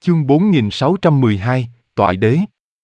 Chương 4612, Toại Đế.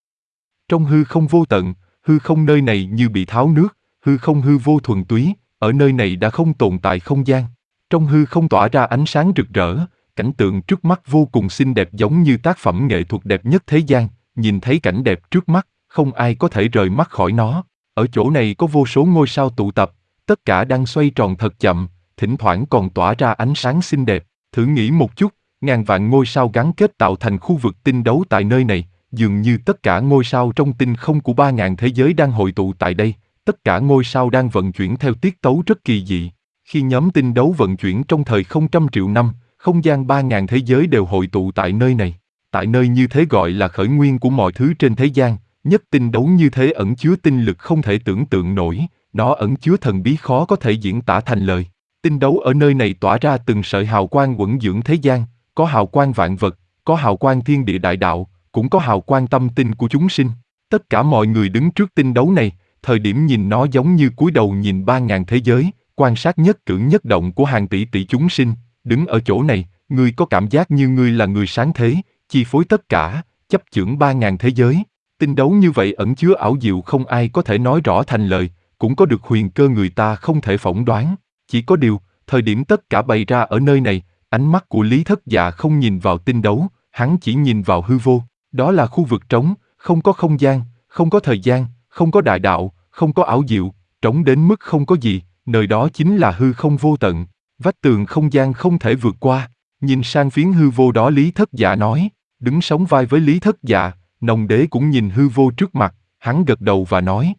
Trong hư không vô tận, hư không nơi này như bị tháo nước, hư không hư vô thuần túy, ở nơi này đã không tồn tại không gian. Trong hư không tỏa ra ánh sáng rực rỡ, cảnh tượng trước mắt vô cùng xinh đẹp giống như tác phẩm nghệ thuật đẹp nhất thế gian, nhìn thấy cảnh đẹp trước mắt, không ai có thể rời mắt khỏi nó. Ở chỗ này có vô số ngôi sao tụ tập, tất cả đang xoay tròn thật chậm, thỉnh thoảng còn tỏa ra ánh sáng xinh đẹp. Thử nghĩ một chút, ngàn vạn ngôi sao gắn kết tạo thành khu vực tinh đấu tại nơi này, dường như tất cả ngôi sao trong tinh không của 3.000 thế giới đang hội tụ tại đây, tất cả ngôi sao đang vận chuyển theo tiết tấu rất kỳ dị. Khi nhóm tinh đấu vận chuyển trong thời không trăm triệu năm, không gian 3.000 thế giới đều hội tụ tại nơi này. Tại nơi như thế gọi là khởi nguyên của mọi thứ trên thế gian, nhất tinh đấu như thế ẩn chứa tinh lực không thể tưởng tượng nổi, nó ẩn chứa thần bí khó có thể diễn tả thành lời. Tinh đấu ở nơi này tỏa ra từng sợi hào quang quẩn dưỡng thế gian, có hào quang vạn vật, có hào quang thiên địa đại đạo, cũng có hào quang tâm tinh của chúng sinh. Tất cả mọi người đứng trước tinh đấu này, thời điểm nhìn nó giống như cúi đầu nhìn 3.000 thế giới, quan sát nhất cử nhất động của hàng tỷ tỷ chúng sinh. Đứng ở chỗ này, ngươi có cảm giác như ngươi là người sáng thế, chi phối tất cả, chấp chưởng 3.000 thế giới. Tinh đấu như vậy ẩn chứa ảo diệu không ai có thể nói rõ thành lời, cũng có được huyền cơ người ta không thể phỏng đoán. Chỉ có điều, thời điểm tất cả bày ra ở nơi này, ánh mắt của Lý Thất Dạ không nhìn vào tinh đấu, hắn chỉ nhìn vào hư vô. Đó là khu vực trống, không có không gian, không có thời gian, không có đại đạo, không có ảo diệu, trống đến mức không có gì, nơi đó chính là hư không vô tận. Vách tường không gian không thể vượt qua. Nhìn sang phiến hư vô đó Lý Thất Dạ nói, đứng sóng vai với Lý Thất Dạ, Nông Đế cũng nhìn hư vô trước mặt, hắn gật đầu và nói.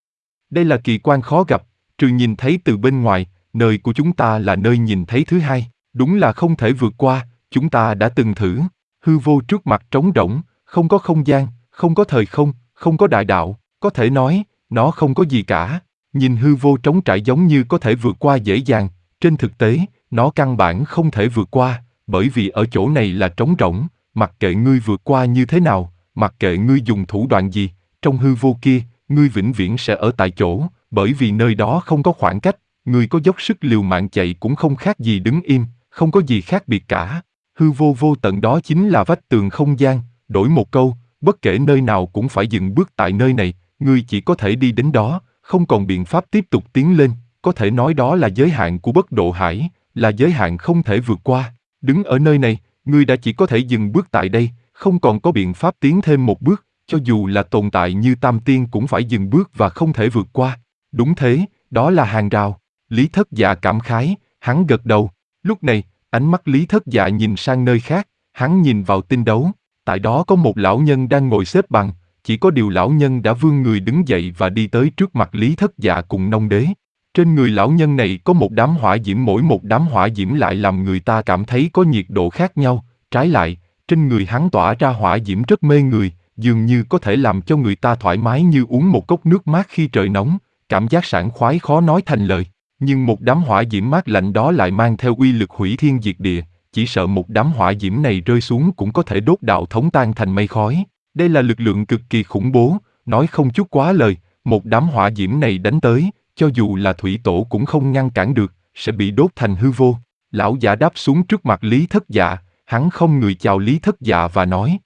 Đây là kỳ quan khó gặp, trừ nhìn thấy từ bên ngoài, nơi của chúng ta là nơi nhìn thấy thứ hai, đúng là không thể vượt qua, chúng ta đã từng thử. Hư vô trước mặt trống rỗng, không có không gian, không có thời không, không có đại đạo, có thể nói, nó không có gì cả. Nhìn hư vô trống trải giống như có thể vượt qua dễ dàng, trên thực tế, nó căn bản không thể vượt qua, bởi vì ở chỗ này là trống rỗng, mặc kệ ngươi vượt qua như thế nào, mặc kệ ngươi dùng thủ đoạn gì, trong hư vô kia, ngươi vĩnh viễn sẽ ở tại chỗ, bởi vì nơi đó không có khoảng cách, ngươi có dốc sức liều mạng chạy cũng không khác gì đứng im, không có gì khác biệt cả. Hư vô vô tận đó chính là vách tường không gian, đổi một câu, bất kể nơi nào cũng phải dừng bước tại nơi này, ngươi chỉ có thể đi đến đó, không còn biện pháp tiếp tục tiến lên, có thể nói đó là giới hạn của bất độ hải, là giới hạn không thể vượt qua. Đứng ở nơi này, ngươi đã chỉ có thể dừng bước tại đây, không còn có biện pháp tiến thêm một bước, cho dù là tồn tại như Tam Tiên cũng phải dừng bước và không thể vượt qua. Đúng thế, đó là hàng rào. Lý Thất Dạ cảm khái, hắn gật đầu. Lúc này, ánh mắt Lý Thất Dạ nhìn sang nơi khác, hắn nhìn vào tinh đấu. Tại đó có một lão nhân đang ngồi xếp bằng, chỉ có điều lão nhân đã vươn người đứng dậy và đi tới trước mặt Lý Thất Dạ cùng Nông Đế. Trên người lão nhân này có một đám hỏa diễm, mỗi một đám hỏa diễm lại làm người ta cảm thấy có nhiệt độ khác nhau. Trái lại, trên người hắn tỏa ra hỏa diễm rất mê người, dường như có thể làm cho người ta thoải mái như uống một cốc nước mát khi trời nóng, cảm giác sảng khoái khó nói thành lời. Nhưng một đám hỏa diễm mát lạnh đó lại mang theo uy lực hủy thiên diệt địa, chỉ sợ một đám hỏa diễm này rơi xuống cũng có thể đốt đạo thống tan thành mây khói. Đây là lực lượng cực kỳ khủng bố, nói không chút quá lời, một đám hỏa diễm này đánh tới, cho dù là thủy tổ cũng không ngăn cản được, sẽ bị đốt thành hư vô. Lão giả đáp xuống trước mặt Lý Thất Dạ, hắn không người chào Lý Thất Dạ và nói.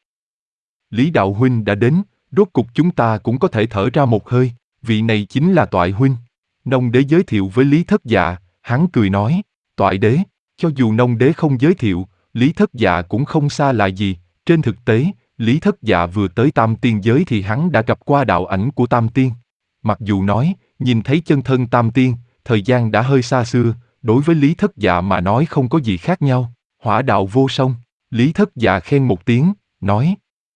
Lý Đạo Huynh đã đến, rốt cục chúng ta cũng có thể thở ra một hơi, vị này chính là Toại Huynh. Nông Đế giới thiệu với Lý Thất Dạ, hắn cười nói, Toại Đế, cho dù Nông Đế không giới thiệu, Lý Thất Dạ cũng không xa lạ gì, trên thực tế, Lý Thất Dạ vừa tới Tam Tiên giới thì hắn đã gặp qua đạo ảnh của Tam Tiên. Mặc dù nói, nhìn thấy chân thân Tam Tiên, thời gian đã hơi xa xưa, đối với Lý Thất Dạ mà nói không có gì khác nhau. Hỏa đạo vô song, Lý Thất Dạ khen một tiếng, nói.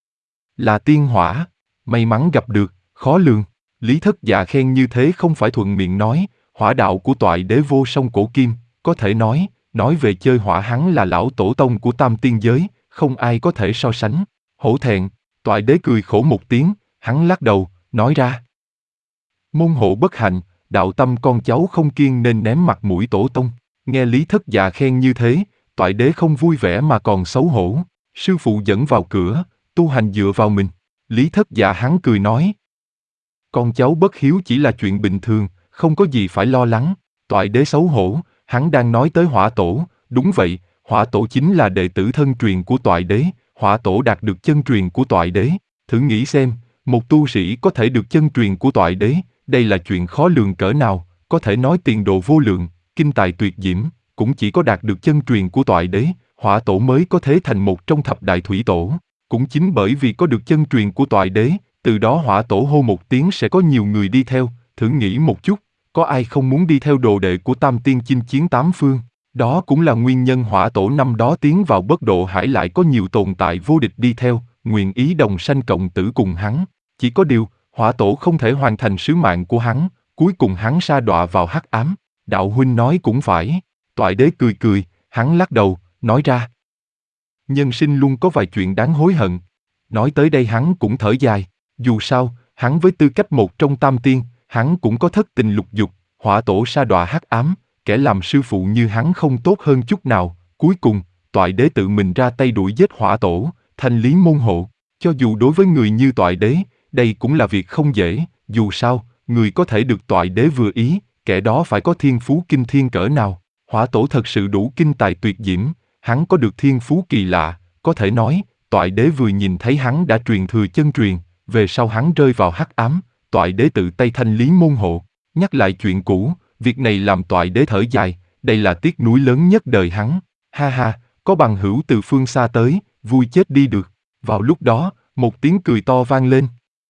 Là tiên hỏa, may mắn gặp được, khó lường. Lý Thất Dạ khen như thế không phải thuận miệng nói, hỏa đạo của Toại Đế vô song cổ kim, có thể nói về chơi hỏa hắn là lão tổ tông của Tam Tiên giới, không ai có thể so sánh. Hổ thẹn, Toại Đế cười khổ một tiếng, hắn lắc đầu, nói ra. Môn hộ bất hạnh, đạo tâm con cháu không kiêng nên ném mặt mũi tổ tông. Nghe Lý Thất Dạ khen như thế, Toại Đế không vui vẻ mà còn xấu hổ. Sư phụ dẫn vào cửa, tu hành dựa vào mình. Lý Thất Dạ hắn cười nói. Con cháu bất hiếu chỉ là chuyện bình thường, không có gì phải lo lắng. Toại Đế xấu hổ, hắn đang nói tới Hỏa Tổ. Đúng vậy, Hỏa Tổ chính là đệ tử thân truyền của Toại Đế. hỏa tổ đạt được chân truyền của toại đế. Thử nghĩ xem, một tu sĩ có thể được chân truyền của toại đế, đây là chuyện khó lường cỡ nào, có thể nói tiền đồ vô lượng, kinh tài tuyệt diễm, cũng chỉ có đạt được chân truyền của toại đế, hỏa tổ mới có thể thành một trong thập đại thủy tổ. Cũng chính bởi vì có được chân truyền của toại đế, từ đó hỏa tổ hô một tiếng sẽ có nhiều người đi theo, thử nghĩ một chút, có ai không muốn đi theo đồ đệ của Tam Tiên chinh chiến tám phương. Đó cũng là nguyên nhân hỏa tổ năm đó tiến vào Bất Độ Hải lại có nhiều tồn tại vô địch đi theo, nguyện ý đồng sanh cộng tử cùng hắn. Chỉ có điều, hỏa tổ không thể hoàn thành sứ mạng của hắn, cuối cùng hắn sa đọa vào hắc ám. Đạo huynh nói cũng phải. Toại đế cười cười, hắn lắc đầu, nói ra. Nhân sinh luôn có vài chuyện đáng hối hận. Nói tới đây hắn cũng thở dài. Dù sao, hắn với tư cách một trong tam tiên, hắn cũng có thất tình lục dục, hỏa tổ sa đọa hắc ám, kẻ làm sư phụ như hắn không tốt hơn chút nào. Cuối cùng, toại đế tự mình ra tay đuổi giết hỏa tổ, thanh lý môn hộ. Cho dù đối với người như toại đế, đây cũng là việc không dễ, dù sao, người có thể được toại đế vừa ý, kẻ đó phải có thiên phú kinh thiên cỡ nào. Hỏa tổ thật sự đủ kinh tài tuyệt diễm, hắn có được thiên phú kỳ lạ, có thể nói, toại đế vừa nhìn thấy hắn đã truyền thừa chân truyền, về sau hắn rơi vào hắc ám, toại đế tự tay thanh lý môn hộ. Nhắc lại chuyện cũ, việc này làm toại đế thở dài, đây là tiếc nuối lớn nhất đời hắn. Ha ha, có bằng hữu từ phương xa tới, vui chết đi được. Vào lúc đó, một tiếng cười to vang lên.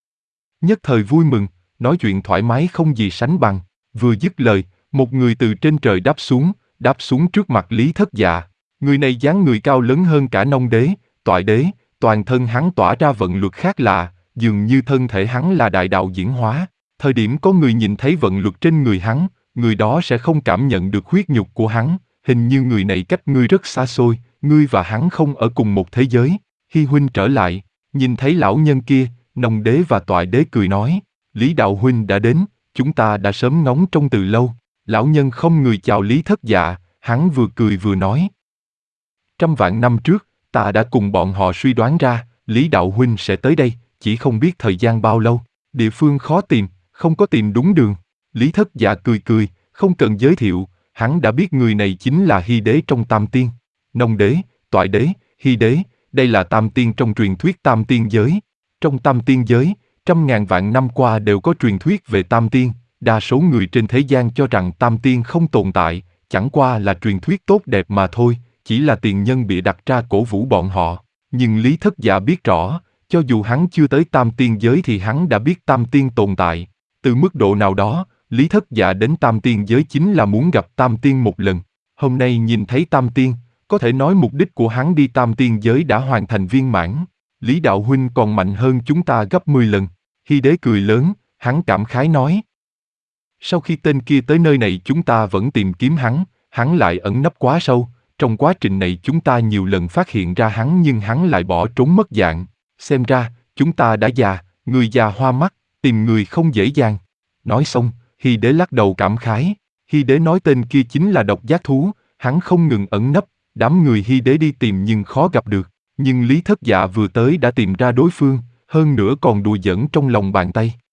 Nhất thời vui mừng, nói chuyện thoải mái không gì sánh bằng. Vừa dứt lời, một người từ trên trời đáp xuống trước mặt Lý Thất Dạ. Người này dáng người cao lớn hơn cả Nông Đế, Toại Đế, toàn thân hắn tỏa ra vận luật khác lạ, dường như thân thể hắn là đại đạo diễn hóa. Thời điểm có người nhìn thấy vận luật trên người hắn, người đó sẽ không cảm nhận được huyết nhục của hắn, hình như người này cách ngươi rất xa xôi, ngươi và hắn không ở cùng một thế giới. Hi huynh trở lại, nhìn thấy lão nhân kia, Nông Đế và Toại Đế cười nói, Lý đạo huynh đã đến, chúng ta đã sớm ngóng trông từ lâu. Lão nhân không người chào Lý Thất Dạ, hắn vừa cười vừa nói. Trăm vạn năm trước, ta đã cùng bọn họ suy đoán ra, Lý đạo huynh sẽ tới đây, chỉ không biết thời gian bao lâu, địa phương khó tìm, không có tìm đúng đường. Lý Thất Dạ cười cười, không cần giới thiệu, hắn đã biết người này chính là Hy Đế trong Tam Tiên. Nông Đế, Toại Đế, Hy Đế, đây là Tam Tiên trong truyền thuyết Tam Tiên giới. Trong Tam Tiên giới, trăm ngàn vạn năm qua đều có truyền thuyết về Tam Tiên, đa số người trên thế gian cho rằng Tam Tiên không tồn tại, chẳng qua là truyền thuyết tốt đẹp mà thôi, chỉ là tiền nhân bịa đặt ra cổ vũ bọn họ. Nhưng Lý Thất Dạ biết rõ, cho dù hắn chưa tới Tam Tiên giới thì hắn đã biết Tam Tiên tồn tại. Từ mức độ nào đó, Lý Thất Dạ đến Tam Tiên giới chính là muốn gặp Tam Tiên một lần. Hôm nay nhìn thấy Tam Tiên, có thể nói mục đích của hắn đi Tam Tiên giới đã hoàn thành viên mãn. Lý đạo huynh còn mạnh hơn chúng ta gấp 10 lần. Hy Đế cười lớn, hắn cảm khái nói. Sau khi tên kia tới nơi này chúng ta vẫn tìm kiếm hắn lại ẩn nấp quá sâu. Trong quá trình này chúng ta nhiều lần phát hiện ra hắn nhưng hắn lại bỏ trốn mất dạng. Xem ra, chúng ta đã già, người già hoa mắt, tìm người không dễ dàng. Nói xong, Hy Đế lắc đầu cảm khái. Hy Đế nói tên kia chính là độc giác thú, hắn không ngừng ẩn nấp, đám người Hy Đế đi tìm nhưng khó gặp được. Nhưng Lý Thất Dạ vừa tới đã tìm ra đối phương, hơn nữa còn đùa giỡn trong lòng bàn tay.